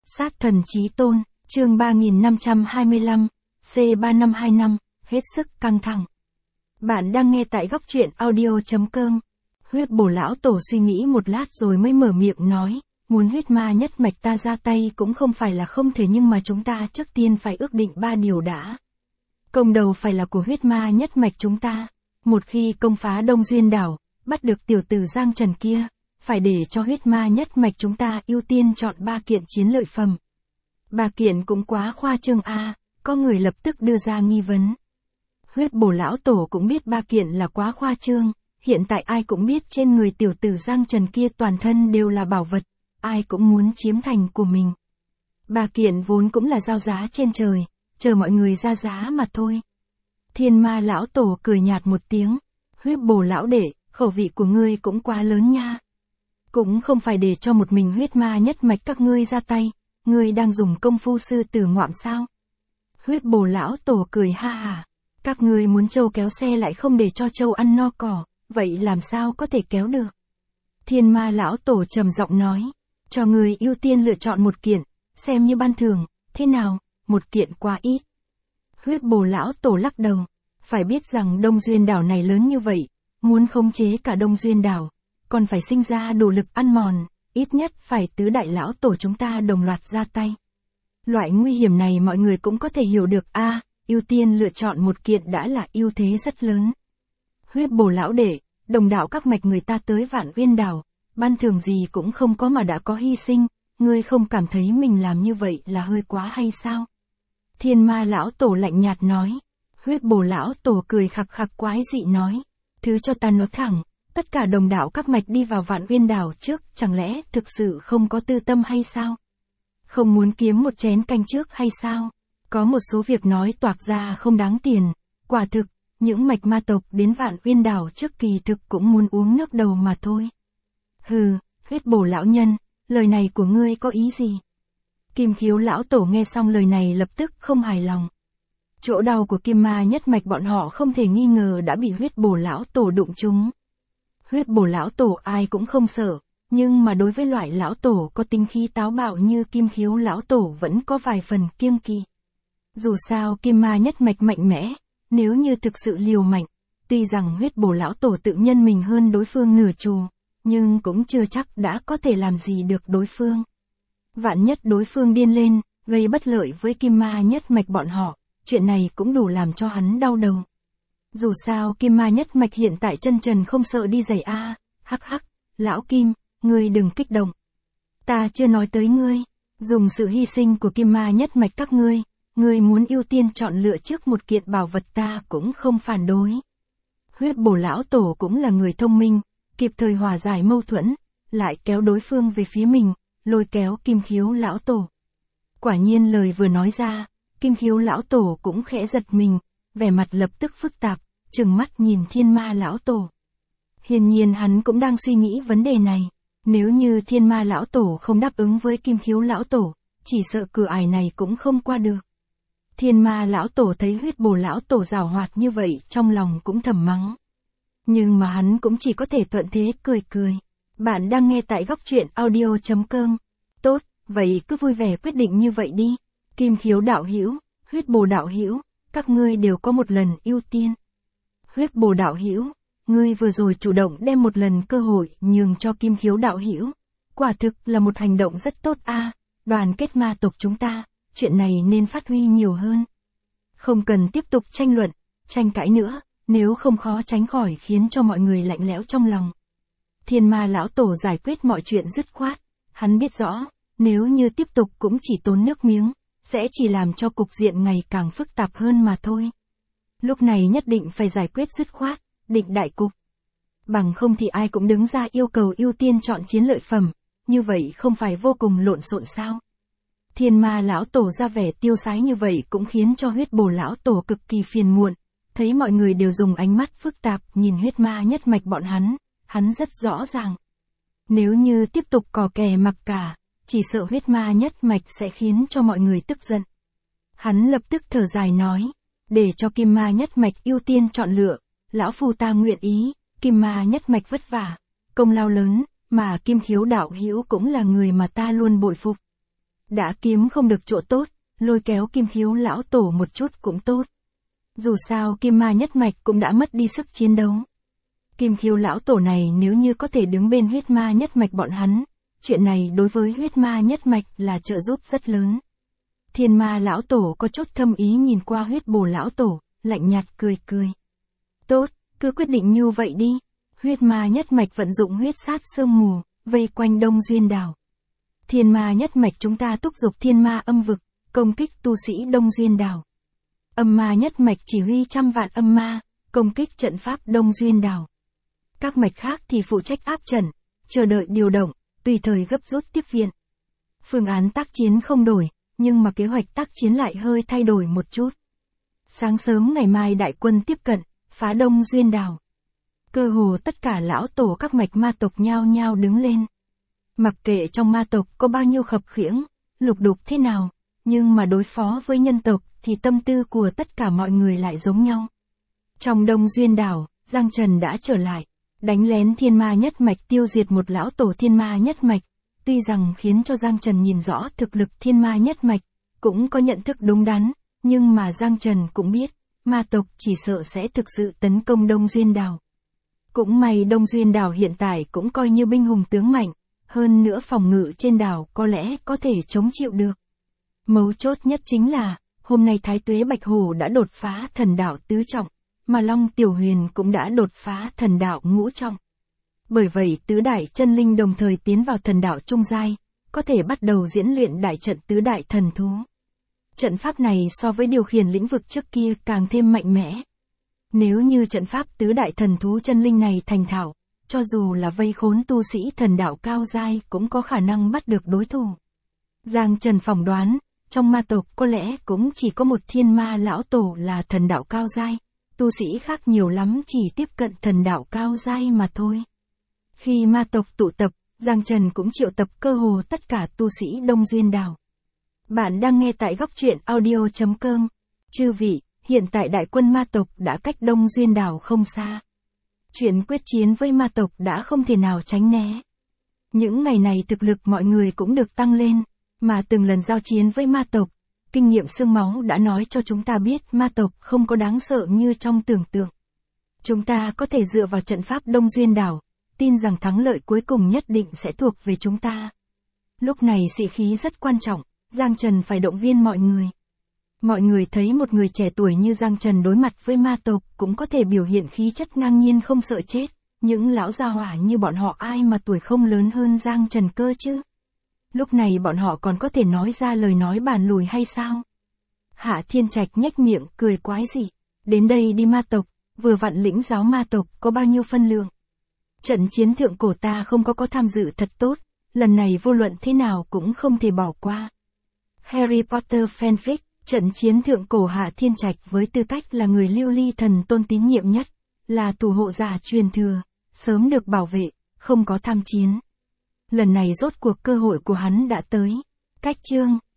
Sát thần chí tôn, chương 3525, C3525, hết sức căng thẳng. Bạn đang nghe tại góc truyện audio.com. Huyết bổ lão tổ suy nghĩ một lát rồi mới mở miệng nói, muốn huyết ma nhất mạch ta ra tay cũng không phải là không thể, nhưng mà chúng ta trước tiên phải ước định 3 điều đã. Công đầu phải là của huyết ma nhất mạch chúng ta. Một khi công phá Đông Duyên đảo, bắt được tiểu tử Giang Trần kia, phải để cho huyết ma nhất mạch chúng ta ưu tiên chọn 3 kiện chiến lợi phẩm. 3 kiện cũng quá khoa trương a, có người lập tức đưa ra nghi vấn. Huyết bổ lão tổ cũng biết 3 kiện là quá khoa trương, hiện tại ai cũng biết trên người tiểu tử Giang Trần kia toàn thân đều là bảo vật, ai cũng muốn chiếm thành của mình. 3 kiện vốn cũng là giao giá trên trời, chờ mọi người ra giá mà thôi. Thiên ma lão tổ cười nhạt một tiếng, huyết bổ lão đệ, khẩu vị của ngươi cũng quá lớn nha. Cũng không phải để cho một mình huyết ma nhất mạch các ngươi ra tay, ngươi đang dùng công phu sư tử ngoạm sao? Huyết bổ lão tổ cười ha hả, các ngươi muốn trâu kéo xe lại không để cho trâu ăn no cỏ, vậy làm sao có thể kéo được? Thiên ma lão tổ trầm giọng nói, cho ngươi ưu tiên lựa chọn một kiện, xem như ban thưởng, thế nào, một kiện quá ít. Huyết bổ lão tổ lắc đầu, phải biết rằng Đông Duyên đảo này lớn như vậy, muốn khống chế cả Đông Duyên đảo, còn phải sinh ra đủ lực ăn mòn, ít nhất phải tứ đại lão tổ chúng ta đồng loạt ra tay. Loại nguy hiểm này mọi người cũng có thể hiểu được a, ưu tiên lựa chọn một kiện đã là ưu thế rất lớn. Huyết bổ lão đệ, đồng đạo các mạch người ta tới Vạn Uyên đảo, ban thưởng gì cũng không có mà đã có hy sinh, ngươi không cảm thấy mình làm như vậy là hơi quá hay sao? Thiên ma lão tổ lạnh nhạt nói. Huyết bổ lão tổ cười khặc khặc quái dị nói, thứ cho ta nói thẳng, tất cả đồng đạo các mạch đi vào Vạn Uyên đảo trước, chẳng lẽ thực sự không có tư tâm hay sao? Không muốn kiếm một chén canh trước hay sao? Có một số việc nói toạc ra không đáng tiền, quả thực, những mạch ma tộc đến Vạn Uyên đảo trước kỳ thực cũng muốn uống nước đầu mà thôi. Hừ, huyết bổ lão nhân, lời này của ngươi có ý gì? Kim khiếu lão tổ nghe xong lời này lập tức không hài lòng. Chỗ đau của kim ma nhất mạch bọn họ không thể nghi ngờ đã bị huyết bổ lão tổ đụng trúng. Huyết bổ lão tổ ai cũng không sợ, nhưng mà đối với loại lão tổ có tính khí táo bạo như kim khiếu lão tổ vẫn có vài phần kiêng kỵ. Dù sao kim ma nhất mạch mạnh mẽ, nếu như thực sự liều mạnh, tuy rằng huyết bổ lão tổ tự nhân mình hơn đối phương nửa trù, nhưng cũng chưa chắc đã có thể làm gì được đối phương. Vạn nhất đối phương điên lên, gây bất lợi với kim ma nhất mạch bọn họ, chuyện này cũng đủ làm cho hắn đau đầu. Dù sao kim ma nhất mạch hiện tại chân trần không sợ đi giày a, hắc hắc, lão Kim, ngươi đừng kích động. Ta chưa nói tới ngươi, dùng sự hy sinh của kim ma nhất mạch các ngươi muốn ưu tiên chọn lựa trước một kiện bảo vật ta cũng không phản đối. Huyết bổ lão tổ cũng là người thông minh, kịp thời hòa giải mâu thuẫn, lại kéo đối phương về phía mình, lôi kéo kim khiếu lão tổ. Quả nhiên lời vừa nói ra, kim khiếu lão tổ cũng khẽ giật mình, vẻ mặt lập tức phức tạp, trừng mắt nhìn thiên ma lão tổ. Hiển nhiên hắn cũng đang suy nghĩ vấn đề này, nếu như thiên ma lão tổ không đáp ứng với kim khiếu lão tổ, chỉ sợ cửa ải này cũng không qua được. Thiên ma lão tổ thấy huyết bổ lão tổ giảo hoạt như vậy trong lòng cũng thầm mắng. Nhưng mà hắn cũng chỉ có thể thuận thế cười cười. Bạn đang nghe tại góc truyện audio.com. Tốt, vậy cứ vui vẻ quyết định như vậy đi. Kim khiếu đạo hữu, huyết bổ đạo hữu, các ngươi đều có một lần ưu tiên. Huyết bổ đạo hữu, ngươi vừa rồi chủ động đem một lần cơ hội nhường cho kim khiếu đạo hữu, quả thực là một hành động rất tốt a, đoàn kết ma tộc chúng ta, chuyện này nên phát huy nhiều hơn. Không cần tiếp tục tranh luận, tranh cãi nữa, nếu không khó tránh khỏi khiến cho mọi người lạnh lẽo trong lòng. Thiên ma lão tổ giải quyết mọi chuyện dứt khoát, hắn biết rõ, nếu như tiếp tục cũng chỉ tốn nước miếng, sẽ chỉ làm cho cục diện ngày càng phức tạp hơn mà thôi. Lúc này nhất định phải giải quyết dứt khoát, định đại cục. Bằng không thì ai cũng đứng ra yêu cầu ưu tiên chọn chiến lợi phẩm, như vậy không phải vô cùng lộn xộn sao? Thiên ma lão tổ ra vẻ tiêu sái như vậy cũng khiến cho huyết bổ lão tổ cực kỳ phiền muộn, thấy mọi người đều dùng ánh mắt phức tạp nhìn huyết ma nhất mạch bọn hắn rất rõ ràng. Nếu như tiếp tục cò kè mặc cả, chỉ sợ huyết ma nhất mạch sẽ khiến cho mọi người tức giận. Hắn lập tức thở dài nói, để cho kim ma nhất mạch ưu tiên chọn lựa, lão phu ta nguyện ý, kim ma nhất mạch vất vả, công lao lớn, mà kim khiếu đạo hữu cũng là người mà ta luôn bội phục. Đã kiếm không được chỗ tốt, lôi kéo Kim Khiếu lão tổ một chút cũng tốt. Dù sao Kim Ma nhất mạch cũng đã mất đi sức chiến đấu. Kim Khiếu lão tổ này nếu như có thể đứng bên huyết ma nhất mạch bọn hắn, chuyện này đối với huyết ma nhất mạch là trợ giúp rất lớn. Thiên ma lão tổ có chút thâm ý nhìn qua huyết bổ lão tổ, lạnh nhạt cười cười. Tốt, cứ quyết định như vậy đi. Huyết ma nhất mạch vận dụng huyết sát sương mù, vây quanh Đông Duyên đảo. Thiên ma nhất mạch chúng ta thúc giục thiên ma âm vực, công kích tu sĩ Đông Duyên đảo. Âm ma nhất mạch chỉ huy trăm vạn âm ma, công kích trận pháp Đông Duyên đảo. Các mạch khác thì phụ trách áp trận, chờ đợi điều động, tùy thời gấp rút tiếp viện. Phương án tác chiến không đổi, nhưng mà kế hoạch tác chiến lại hơi thay đổi một chút. Sáng sớm ngày mai đại quân tiếp cận, phá Đông Duyên đảo. Cơ hồ tất cả lão tổ các mạch ma tộc nhao nhao đứng lên. Mặc kệ trong ma tộc có bao nhiêu khập khiễng, lục đục thế nào, nhưng mà đối phó với nhân tộc thì tâm tư của tất cả mọi người lại giống nhau. Trong Đông Duyên đảo, Giang Trần đã trở lại, đánh lén thiên ma nhất mạch tiêu diệt một lão tổ thiên ma nhất mạch. Tuy rằng khiến cho Giang Trần nhìn rõ thực lực thiên ma nhất mạch, cũng có nhận thức đúng đắn, nhưng mà Giang Trần cũng biết, ma tộc chỉ sợ sẽ thực sự tấn công Đông Duyên đảo. Cũng may Đông Duyên đảo hiện tại cũng coi như binh hùng tướng mạnh, hơn nữa phòng ngự trên đảo có lẽ có thể chống chịu được. Mấu chốt nhất chính là, hôm nay Thái Tuế Bạch Hổ đã đột phá thần đạo tứ trọng, mà Long Tiểu Huyền cũng đã đột phá thần đạo ngũ trọng. Bởi vậy tứ đại chân linh đồng thời tiến vào thần đạo trung giai, có thể bắt đầu diễn luyện đại trận tứ đại thần thú. Trận pháp này so với điều khiển lĩnh vực trước kia càng thêm mạnh mẽ. Nếu như trận pháp tứ đại thần thú chân linh này thành thạo, cho dù là vây khốn tu sĩ thần đạo cao giai cũng có khả năng bắt được đối thủ. Giang Trần phỏng đoán, trong ma tộc có lẽ cũng chỉ có một thiên ma lão tổ là thần đạo cao giai, tu sĩ khác nhiều lắm chỉ tiếp cận thần đạo cao giai mà thôi. Khi ma tộc tụ tập, Giang Trần cũng triệu tập cơ hồ tất cả tu sĩ Đông Duyên đảo. Bạn đang nghe tại góc truyện audio.com. Chư vị, hiện tại đại quân ma tộc đã cách Đông Duyên đảo không xa. Chuyện quyết chiến với ma tộc đã không thể nào tránh né. Những ngày này thực lực mọi người cũng được tăng lên, mà từng lần giao chiến với ma tộc, kinh nghiệm xương máu đã nói cho chúng ta biết ma tộc không có đáng sợ như trong tưởng tượng. Chúng ta có thể dựa vào trận pháp Đông Duyên đảo, tin rằng thắng lợi cuối cùng nhất định sẽ thuộc về chúng ta. Lúc này sĩ khí rất quan trọng, Giang Trần phải động viên mọi người. Mọi người thấy một người trẻ tuổi như Giang Trần đối mặt với ma tộc cũng có thể biểu hiện khí chất ngang nhiên không sợ chết, những lão gia hỏa như bọn họ ai mà tuổi không lớn hơn Giang Trần cơ chứ. Lúc này bọn họ còn có thể nói ra lời nói bàn lùi hay sao? Hạ Thiên Trạch nhếch miệng cười quái gì, đến đây đi ma tộc, vừa vặn lĩnh giáo ma tộc có bao nhiêu phân lượng. Trận chiến thượng cổ ta không có tham dự thật tốt, lần này vô luận thế nào cũng không thể bỏ qua. Harry Potter fanfic, trận chiến thượng cổ Hạ Thiên Trạch với tư cách là người Lưu Ly thần tôn tín nhiệm nhất, là thủ hộ giả truyền thừa, sớm được bảo vệ, không có tham chiến. Lần này rốt cuộc cơ hội của hắn đã tới. Cách chương